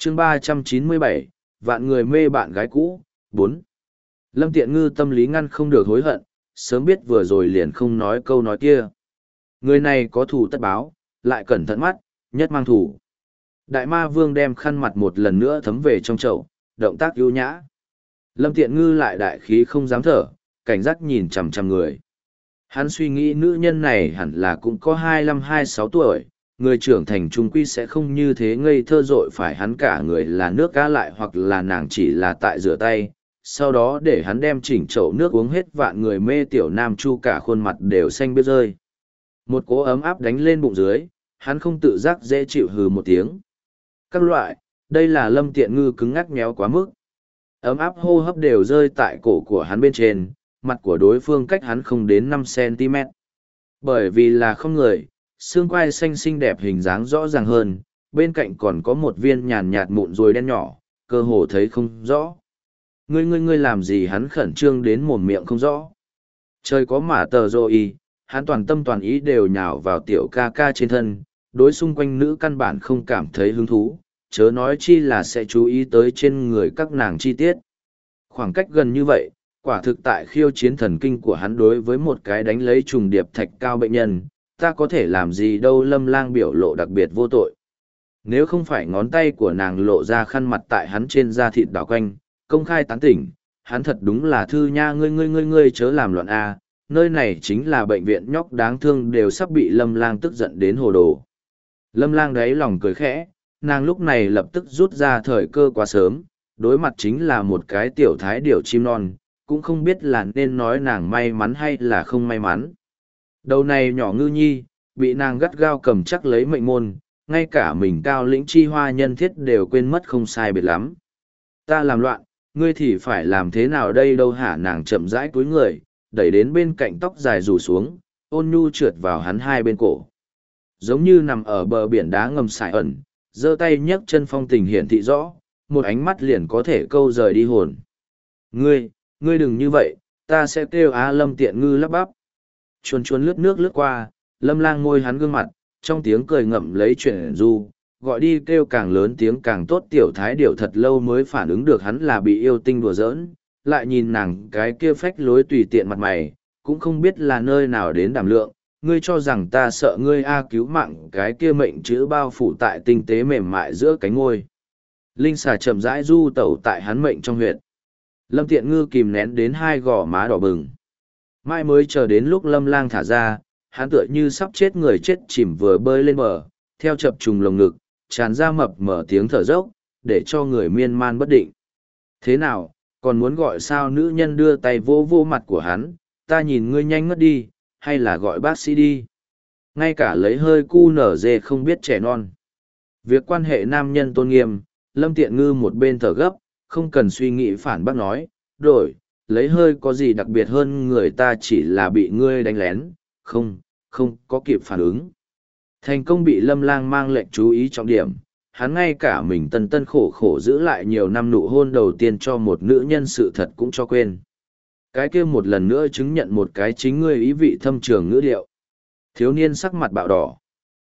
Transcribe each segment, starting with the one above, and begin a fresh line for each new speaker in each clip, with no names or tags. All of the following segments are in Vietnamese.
chương 397, vạn người mê bạn gái cũ, 4. Lâm Tiện Ngư tâm lý ngăn không được hối hận, sớm biết vừa rồi liền không nói câu nói kia. Người này có thù tất báo, lại cẩn thận mắt, nhất mang thù. Đại ma vương đem khăn mặt một lần nữa thấm về trong chậu, động tác ưu nhã. Lâm Tiện Ngư lại đại khí không dám thở, cảnh giác nhìn chằm chằm người. Hắn suy nghĩ nữ nhân này hẳn là cũng có 25-26 tuổi, người trưởng thành trung quy sẽ không như thế ngây thơ dội phải hắn cả người là nước cá lại hoặc là nàng chỉ là tại rửa tay, sau đó để hắn đem chỉnh chậu nước uống hết vạn người mê tiểu nam chu cả khuôn mặt đều xanh biết rơi. Một cỗ ấm áp đánh lên bụng dưới, hắn không tự giác dễ chịu hừ một tiếng. Các loại, đây là Lâm Tiện Ngư cứng ngắc méo quá mức. Ấm áp hô hấp đều rơi tại cổ của hắn bên trên, mặt của đối phương cách hắn không đến 5 cm. Bởi vì là không người, xương quai xanh xinh đẹp hình dáng rõ ràng hơn, bên cạnh còn có một viên nhàn nhạt mụn ruồi đen nhỏ, cơ hồ thấy không rõ. Ngươi làm gì, hắn khẩn trương đến mồm miệng không rõ. Trời có mả tờ rồi, hắn toàn tâm toàn ý đều nhào vào tiểu ca ca trên thân, đối xung quanh nữ căn bản không cảm thấy hứng thú, chớ nói chi là sẽ chú ý tới trên người các nàng chi tiết. Khoảng cách gần như vậy, quả thực tại khiêu chiến thần kinh của hắn đối với một cái đánh lấy trùng điệp thạch cao bệnh nhân, ta có thể làm gì đâu. Lâm Lang biểu lộ đặc biệt vô tội. Nếu không phải ngón tay của nàng lộ ra khăn mặt tại hắn trên da thịt đảo quanh, công khai tán tỉnh, hắn thật đúng là thư nha, ngươi chớ làm loạn a, nơi này chính là bệnh viện nhóc đáng thương, đều sắp bị Lâm Lang tức giận đến hồ đồ. Lâm Lang đáy lòng cười khẽ, nàng lúc này lập tức rút ra thời cơ quá sớm, đối mặt chính là một cái tiểu thái điểu chim non, cũng không biết là nên nói nàng may mắn hay là không may mắn. Đầu này nhỏ ngư nhi, bị nàng gắt gao cầm chắc lấy mệnh môn, ngay cả mình cao lĩnh chi hoa nhân thiết đều quên mất không sai biệt lắm. Ta làm loạn, ngươi thì phải làm thế nào đây đâu hả? Nàng chậm rãi cúi người, đẩy đến bên cạnh tóc dài rủ xuống, ôn nhu trượt vào hắn hai bên cổ. Giống như nằm ở bờ biển đá ngầm sải ẩn, giơ tay nhấc chân phong tình hiển thị rõ, một ánh mắt liền có thể câu rời đi hồn. Ngươi đừng như vậy, ta sẽ kêu á. Lâm Tiện Ngư lắp bắp. Chuồn chuồn lướt nước lướt qua, Lâm Lang môi hắn gương mặt, trong tiếng cười ngậm lấy chuyện du, gọi đi kêu càng lớn tiếng càng tốt. Tiểu thái điểu thật lâu mới phản ứng được hắn là bị yêu tinh đùa giỡn, lại nhìn nàng cái kia phách lối tùy tiện mặt mày, cũng không biết là nơi nào đến đảm lượng. Ngươi cho rằng ta sợ ngươi a? Cứu mạng cái kia mệnh chữ bao phủ tại tinh tế mềm mại giữa cánh ngôi. Linh xà chậm rãi du tẩu tại hắn mệnh trong huyệt. Lâm Tiện Ngư kìm nén đến hai gò má đỏ bừng. Mai mới chờ đến lúc Lâm Lang thả ra, hắn tựa như sắp chết người chết chìm vừa bơi lên bờ, theo chập trùng lồng ngực, tràn ra mập mở tiếng thở dốc, để cho người miên man bất định. Thế nào, còn muốn gọi sao? Nữ nhân đưa tay vô vô mặt của hắn, ta nhìn ngươi nhanh ngất đi, hay là gọi bác sĩ đi. Ngay cả lấy hơi cu nở dê không biết trẻ non. Việc quan hệ nam nhân tôn nghiêm, Lâm Tiện Ngư một bên thở gấp, không cần suy nghĩ phản bác nói, đổi, lấy hơi có gì đặc biệt hơn người ta, chỉ là bị ngươi đánh lén, không có kịp phản ứng. Thành công bị Lâm Lang mang lệnh chú ý trọng điểm, hắn ngay cả mình tân khổ khổ giữ lại nhiều năm nụ hôn đầu tiên cho một nữ nhân sự thật cũng cho quên. Cái kia một lần nữa chứng nhận một cái chính ngươi ý vị thâm trường ngữ điệu. Thiếu niên sắc mặt bạo đỏ.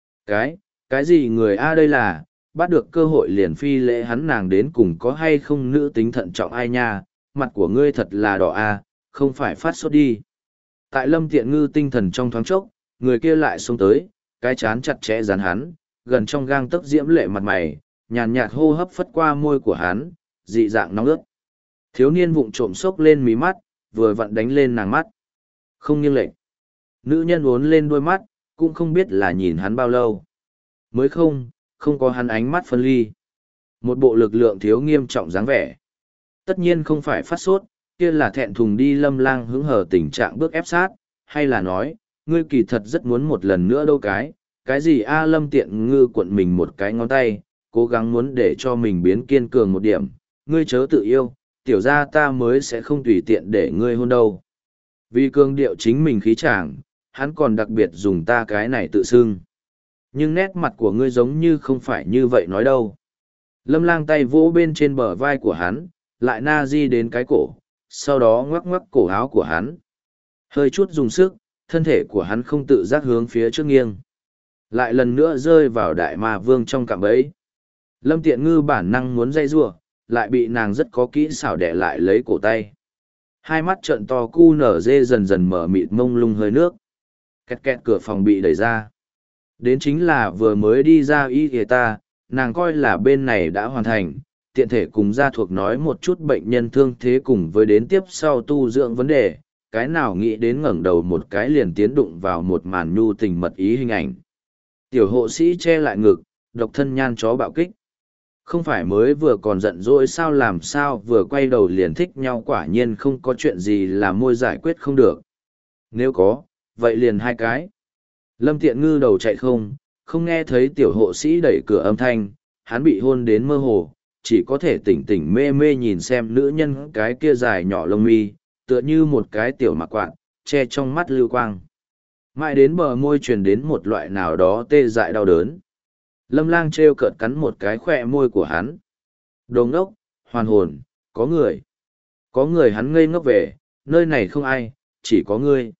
Cái gì người a? Đây là, bắt được cơ hội liền phi lễ hắn, nàng đến cùng có hay không nữ tính thận trọng ai nha, mặt của ngươi thật là đỏ a, không phải phát sốt đi. Tại Lâm Tiện Ngư tinh thần trong thoáng chốc, người kia lại xông tới, cái chán chặt chẽ dán hắn, gần trong gang tấc diễm lệ mặt mày, nhàn nhạt hô hấp phất qua môi của hắn, dị dạng nóng ướt. Thiếu niên vụng trộm xốc lên mí mắt, vừa vặn đánh lên nàng mắt. Không nghiêng lệch. Nữ nhân uốn lên đôi mắt, cũng không biết là nhìn hắn bao lâu. Mới không có hắn ánh mắt phân ly. Một bộ lực lượng thiếu nghiêm trọng dáng vẻ. Tất nhiên không phải phát sốt, kia là thẹn thùng đi. Lâm Lang hứng hở tình trạng bước ép sát, hay là nói, ngươi kỳ thật rất muốn một lần nữa đâu cái gì a? Lâm Tiện Ngư cuộn mình một cái ngón tay, cố gắng muốn để cho mình biến kiên cường một điểm. Ngươi chớ tự yêu, tiểu ra ta mới sẽ không tùy tiện để ngươi hôn đâu. Vì cường điệu chính mình khí tràng, hắn còn đặc biệt dùng ta cái này tự xưng. Nhưng nét mặt của ngươi giống như không phải như vậy nói đâu. Lâm Lang tay vỗ bên trên bờ vai của hắn, lại na di đến cái cổ, sau đó ngoắc ngoắc cổ áo của hắn. Hơi chút dùng sức, thân thể của hắn không tự giác hướng phía trước nghiêng. Lại lần nữa rơi vào đại ma vương trong cạm bẫy. Lâm Tiện Ngư bản năng muốn dây giụa, lại bị nàng rất có kỹ xảo đẻ lại lấy cổ tay. Hai mắt trợn to cu nở dê dần dần mở mịt mông lung hơi nước. Kẹt kẹt cửa phòng bị đẩy ra. Đến chính là vừa mới đi ra y kìa ta, nàng coi là bên này đã hoàn thành, tiện thể cùng gia thuộc nói một chút bệnh nhân thương thế cùng với đến tiếp sau tu dưỡng vấn đề, cái nào nghĩ đến ngẩng đầu một cái liền tiến đụng vào một màn nhu tình mật ý hình ảnh. Tiểu hộ sĩ che lại ngực, độc thân nhan chó bạo kích. Không phải mới vừa còn giận dỗi sao làm sao vừa quay đầu liền thích nhau, quả nhiên không có chuyện gì là môi giải quyết không được. Nếu có, vậy liền hai cái. Lâm Tiện Ngư đầu chạy không nghe thấy tiểu hộ sĩ đẩy cửa âm thanh, hắn bị hôn đến mơ hồ, chỉ có thể tỉnh tỉnh mê mê nhìn xem nữ nhân cái kia dài nhỏ lông mi, tựa như một cái tiểu mặc quạt, che trong mắt lưu quang. Mãi đến bờ môi truyền đến một loại nào đó tê dại đau đớn. Lâm Lang trêu cợt cắn một cái khoe môi của hắn. Đồ ngốc, hoàn hồn, có người. Có người, hắn ngây ngốc về, nơi này không ai, chỉ có ngươi.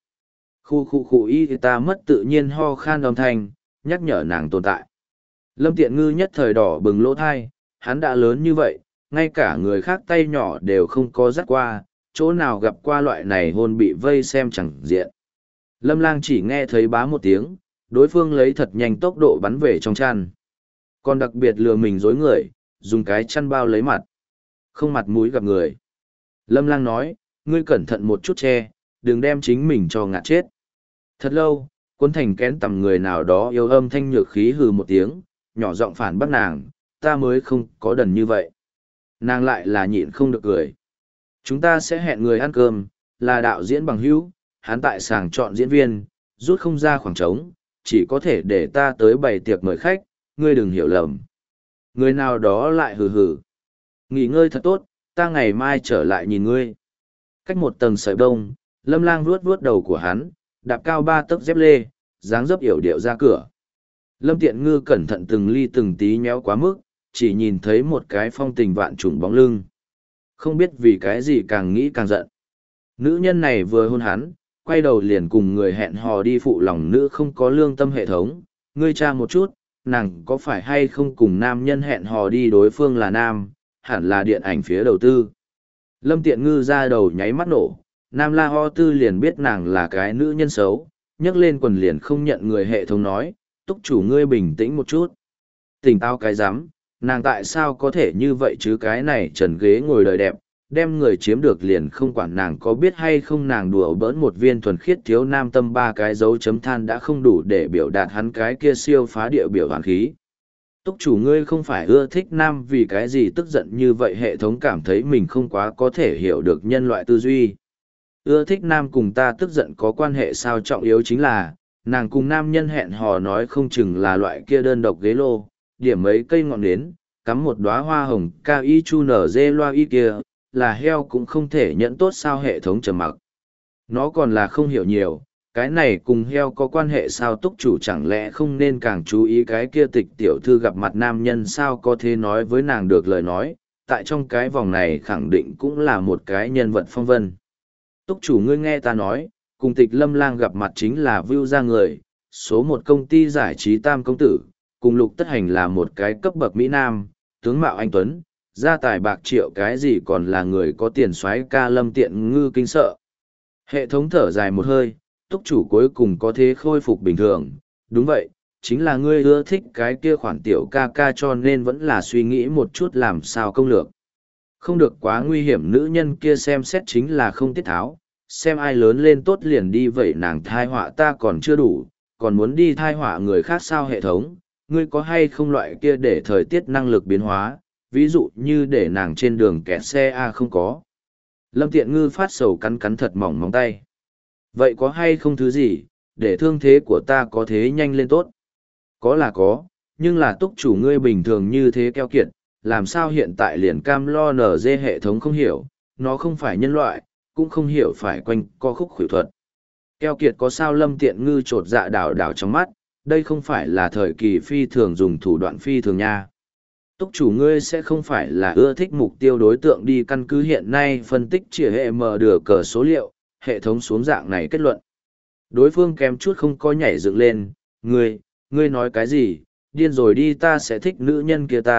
Khu y ta mất tự nhiên ho khan âm thanh, nhắc nhở nàng tồn tại. Lâm Tiện Ngư nhất thời đỏ bừng lỗ thai, hắn đã lớn như vậy, ngay cả người khác tay nhỏ đều không có dắt qua, chỗ nào gặp qua loại này hôn bị vây xem chẳng diện. Lâm Lang chỉ nghe thấy bá một tiếng, đối phương lấy thật nhanh tốc độ bắn về trong chăn. Còn đặc biệt lừa mình dối người, dùng cái chăn bao lấy mặt. Không mặt mũi gặp người. Lâm Lang nói, ngươi cẩn thận một chút che, đừng đem chính mình cho ngạt chết. Thật lâu, cuốn thành kén tầm người nào đó yêu âm thanh nhược khí hừ một tiếng, nhỏ giọng phản bác nàng, ta mới không có đần như vậy. Nàng lại là nhịn không được cười. Chúng ta sẽ hẹn người ăn cơm, là đạo diễn bằng hữu, hắn tại sàng chọn diễn viên, rút không ra khoảng trống, chỉ có thể để ta tới bày tiệc mời khách, ngươi đừng hiểu lầm. Người nào đó lại hừ hừ. Nghỉ ngơi thật tốt, ta ngày mai trở lại nhìn ngươi. Cách một tầng sợi bông, Lâm Lang vuốt vuốt đầu của hắn, đạp cao 3 tấc dép lê, dáng dấp yểu điệu ra cửa. Lâm Tiện Ngư cẩn thận từng ly từng tí nhéo quá mức, chỉ nhìn thấy một cái phong tình vạn trùng bóng lưng. Không biết vì cái gì càng nghĩ càng giận. Nữ nhân này vừa hôn hắn, quay đầu liền cùng người hẹn hò đi phụ lòng nữ không có lương tâm hệ thống. Ngươi tra một chút, nàng có phải hay không cùng nam nhân hẹn hò đi, đối phương là nam, hẳn là điện ảnh phía đầu tư. Lâm Tiện Ngư ra đầu nháy mắt nổ, nam la ho tư liền biết nàng là cái nữ nhân xấu, nhấc lên quần liền không nhận người hệ thống nói, túc chủ ngươi bình tĩnh một chút. Tỉnh táo cái rắm, nàng tại sao có thể như vậy chứ, cái này trần ghế ngồi đời đẹp, đem người chiếm được liền không quản nàng có biết hay không. Nàng đùa bỡn một viên thuần khiết thiếu nam tâm 3 cái dấu chấm than đã không đủ để biểu đạt hắn cái kia siêu phá địa biểu hoàn khí. Túc chủ ngươi không phải ưa thích nam, vì cái gì tức giận như vậy, hệ thống cảm thấy mình không quá có thể hiểu được nhân loại tư duy. Ưa thích nam cùng ta tức giận có quan hệ sao, trọng yếu chính là, nàng cùng nam nhân hẹn hò nói không chừng là loại kia đơn độc ghế lô, điểm mấy cây ngọn nến, cắm một đóa hoa hồng ca y chu nở dê loa y kia, là heo cũng không thể nhận tốt sao, hệ thống trầm mặc. Nó còn là không hiểu nhiều, cái này cùng heo có quan hệ sao, túc chủ chẳng lẽ không nên càng chú ý cái kia tịch tiểu thư gặp mặt nam nhân sao, có thể nói với nàng được lời nói, tại trong cái vòng này khẳng định cũng là một cái nhân vật phong vân. Túc chủ ngươi nghe ta nói, cùng tịch Lâm Lang gặp mặt chính là view ra người, số một công ty giải trí tam công tử, cùng Lục Tất Hành là một cái cấp bậc Mỹ Nam, tướng mạo anh Tuấn, gia tài bạc triệu, cái gì còn là người có tiền soái ca. Lâm Tiện Ngư kinh sợ. Hệ thống thở dài một hơi, túc chủ cuối cùng có thế khôi phục bình thường. Đúng vậy, chính là ngươi ưa thích cái kia khoản tiểu ca ca cho nên vẫn là suy nghĩ một chút làm sao công lược. Không được quá nguy hiểm, nữ nhân kia xem xét chính là không tiết tháo, xem ai lớn lên tốt liền đi vậy, nàng thai họa ta còn chưa đủ, còn muốn đi thai họa người khác sao. Hệ thống, ngươi có hay không loại kia để thời tiết năng lực biến hóa, ví dụ như để nàng trên đường kẹt xe a. Không có. Lâm Tiện Ngư phát sầu cắn cắn thật mỏng móng tay. Vậy có hay không thứ gì, để thương thế của ta có thế nhanh lên tốt? Có là có, nhưng là túc chủ ngươi bình thường như thế keo kiệt, làm sao hiện tại liền cam lo nở dê. Hệ thống không hiểu, nó không phải nhân loại, cũng không hiểu phải quanh co khúc khuỷu thuật. Keo kiệt có sao? Lâm Tiện Ngư trột dạ đảo đảo trong mắt, đây không phải là thời kỳ phi thường dùng thủ đoạn phi thường nha. Túc chủ ngươi sẽ không phải là ưa thích mục tiêu đối tượng đi, căn cứ hiện nay phân tích chỉ hệ mở được cờ số liệu, hệ thống xuống dạng này kết luận. Đối phương kém chút không có nhảy dựng lên, ngươi nói cái gì, điên rồi đi, ta sẽ thích nữ nhân kia ta,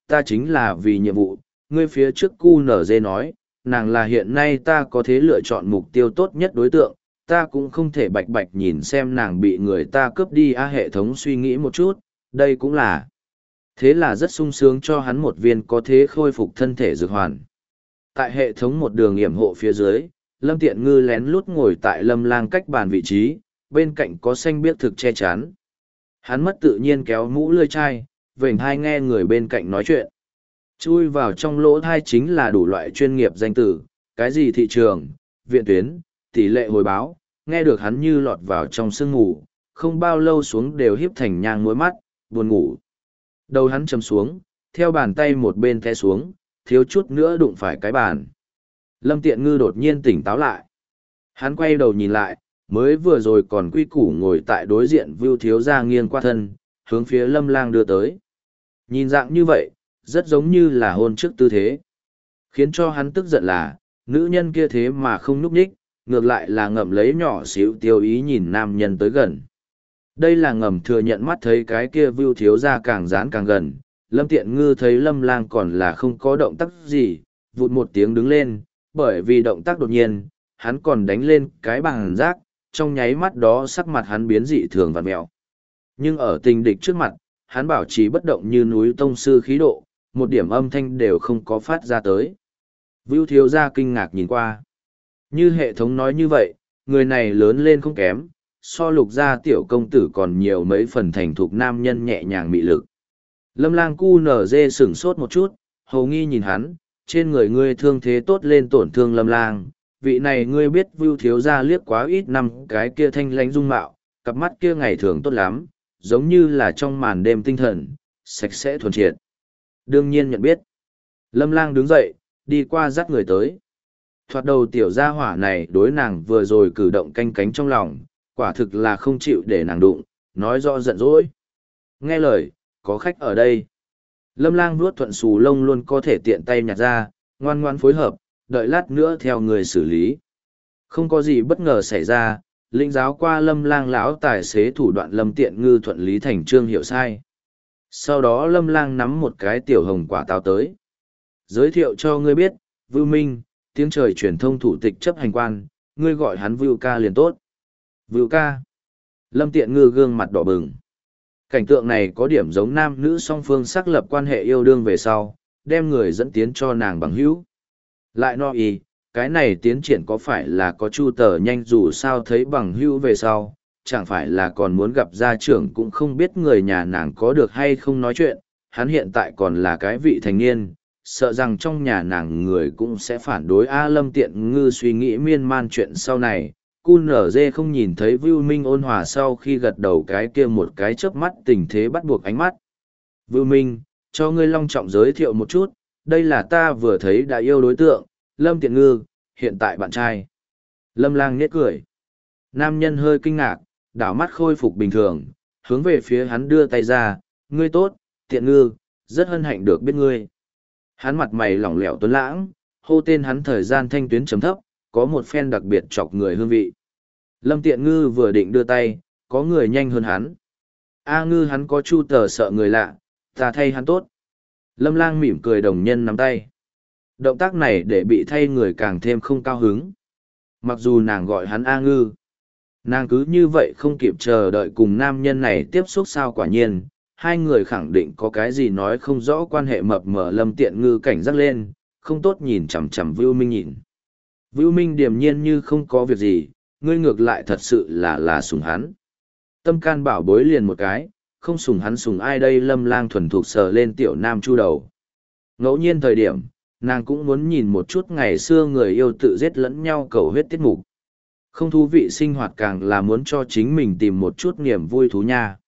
ta chính là vì nhiệm vụ, ngươi phía trước QNZ nói, nàng là hiện nay ta có thể lựa chọn mục tiêu tốt nhất đối tượng, ta cũng không thể bạch bạch nhìn xem nàng bị người ta cướp đi hệ thống suy nghĩ một chút, đây cũng là. Thế là rất sung sướng cho hắn một viên có thể khôi phục thân thể dược hoàn. Tại hệ thống một đường yểm hộ phía dưới, Lâm Tiện Ngư lén lút ngồi tại Lâm Lang cách bàn vị trí, bên cạnh có xanh biếc thực che chắn. Hắn mất tự nhiên kéo mũ lươi chai, vểnh hai nghe người bên cạnh nói chuyện. Chui vào trong lỗ thai chính là đủ loại chuyên nghiệp danh từ, cái gì thị trường, viện tuyến, tỷ lệ hồi báo, nghe được hắn như lọt vào trong sương ngủ, không bao lâu xuống đều híp thành nhang mối mắt, buồn ngủ. Đầu hắn chầm xuống, theo bàn tay một bên té xuống, thiếu chút nữa đụng phải cái bàn. Lâm Tiện Ngư đột nhiên tỉnh táo lại. Hắn quay đầu nhìn lại, mới vừa rồi còn quy củ ngồi tại đối diện Vưu thiếu gia nghiêng qua thân, hướng phía Lâm Lang đưa tới. Nhìn dạng như vậy, rất giống như là hôn trước tư thế. Khiến cho hắn tức giận là, nữ nhân kia thế mà không núp nhích, ngược lại là ngậm lấy nhỏ xíu tiêu ý nhìn nam nhân tới gần. Đây là ngầm thừa nhận mắt thấy cái kia Vưu thiếu gia càng dán càng gần. Lâm Tiện Ngư thấy Lâm Lang còn là không có động tác gì, vụt một tiếng đứng lên, bởi vì động tác đột nhiên, hắn còn đánh lên cái bàn rác, trong nháy mắt đó sắc mặt hắn biến dị thường vặn mẹo. Nhưng ở tình địch trước mặt, hắn bảo trì bất động như núi tông sư khí độ, một điểm âm thanh đều không có phát ra tới. Vưu thiếu gia kinh ngạc nhìn qua. Như hệ thống nói như vậy, người này lớn lên không kém, so Lục gia tiểu công tử còn nhiều mấy phần thành thục nam nhân nhẹ nhàng mị lực. Lâm Lang QNZ sửng sốt một chút, hầu nghi nhìn hắn, trên người ngươi thương thế tốt lên tổn thương Lâm Lang, vị này ngươi biết Vưu thiếu gia liếc quá ít năm cái kia thanh lãnh dung mạo, cặp mắt kia ngày thường tốt lắm, giống như là trong màn đêm tinh thần, sạch sẽ thuần triệt. Đương nhiên nhận biết. Lâm Lang đứng dậy, đi qua dắt người tới. Thoạt đầu tiểu gia hỏa này đối nàng vừa rồi cử động canh cánh trong lòng, quả thực là không chịu để nàng đụng, nói rõ giận dỗi. Nghe lời, có khách ở đây. Lâm Lang vuốt thuận xù lông luôn có thể tiện tay nhặt ra, ngoan ngoan phối hợp, đợi lát nữa theo người xử lý. Không có gì bất ngờ xảy ra, lĩnh giáo qua Lâm Lang lão tài xế thủ đoạn Lâm Tiện Ngư thuận lý thành trương hiểu sai. Sau đó Lâm Lang nắm một cái tiểu hồng quả táo tới. Giới thiệu cho ngươi biết, Vưu Minh, tiếng trời truyền thông thủ tịch chấp hành quan, ngươi gọi hắn Vưu ca liền tốt. Vưu ca. Lâm Tiện Ngư gương mặt đỏ bừng. Cảnh tượng này có điểm giống nam nữ song phương xác lập quan hệ yêu đương về sau, đem người dẫn tiến cho nàng bằng hữu. Lại no ý, cái này tiến triển có phải là có chu tờ nhanh dù sao thấy bằng hữu về sau, chẳng phải là còn muốn gặp gia trưởng cũng không biết người nhà nàng có được hay không nói chuyện, hắn hiện tại còn là cái vị thành niên, sợ rằng trong nhà nàng người cũng sẽ phản đối Lâm Tiện Ngư suy nghĩ miên man chuyện sau này. QNZ không nhìn thấy Vưu Minh ôn hòa sau khi gật đầu cái kia một cái chớp mắt tình thế bắt buộc ánh mắt. Vưu Minh, cho ngươi long trọng giới thiệu một chút, đây là ta vừa thấy đã yêu đối tượng, Lâm Tiện Ngư, hiện tại bạn trai. Lâm Lang nhếch cười. Nam nhân hơi kinh ngạc, đảo mắt khôi phục bình thường, hướng về phía hắn đưa tay ra, ngươi tốt, Tiện Ngư, rất hân hạnh được biết ngươi. Hắn mặt mày lỏng lẻo tuấn lãng, hô tên hắn thời gian thanh tuyến chấm thấp, có một phen đặc biệt chọc người hương vị. Lâm Tiện Ngư vừa định đưa tay, có người nhanh hơn hắn. Ngư hắn có chu tờ sợ người lạ, ta thay hắn tốt. Lâm Lang mỉm cười đồng nhân nắm tay. Động tác này để bị thay người càng thêm không cao hứng. Mặc dù nàng gọi hắn Ngư. Nàng cứ như vậy không kịp chờ đợi cùng nam nhân này tiếp xúc sao quả nhiên. Hai người khẳng định có cái gì nói không rõ quan hệ mập mờ. Lâm Tiện Ngư cảnh giác lên, không tốt nhìn chằm chằm Vưu Minh nhìn. Vưu Minh điềm nhiên như không có việc gì, ngươi ngược lại thật sự là sủng hắn. Tâm can bảo bối liền một cái, không sủng hắn sủng ai đây. Lâm Lang thuần thục sờ lên tiểu nam chu đầu. Ngẫu nhiên thời điểm, nàng cũng muốn nhìn một chút ngày xưa người yêu tự giết lẫn nhau cầu huyết tiết mục. Không thú vị sinh hoạt càng là muốn cho chính mình tìm một chút niềm vui thú nha.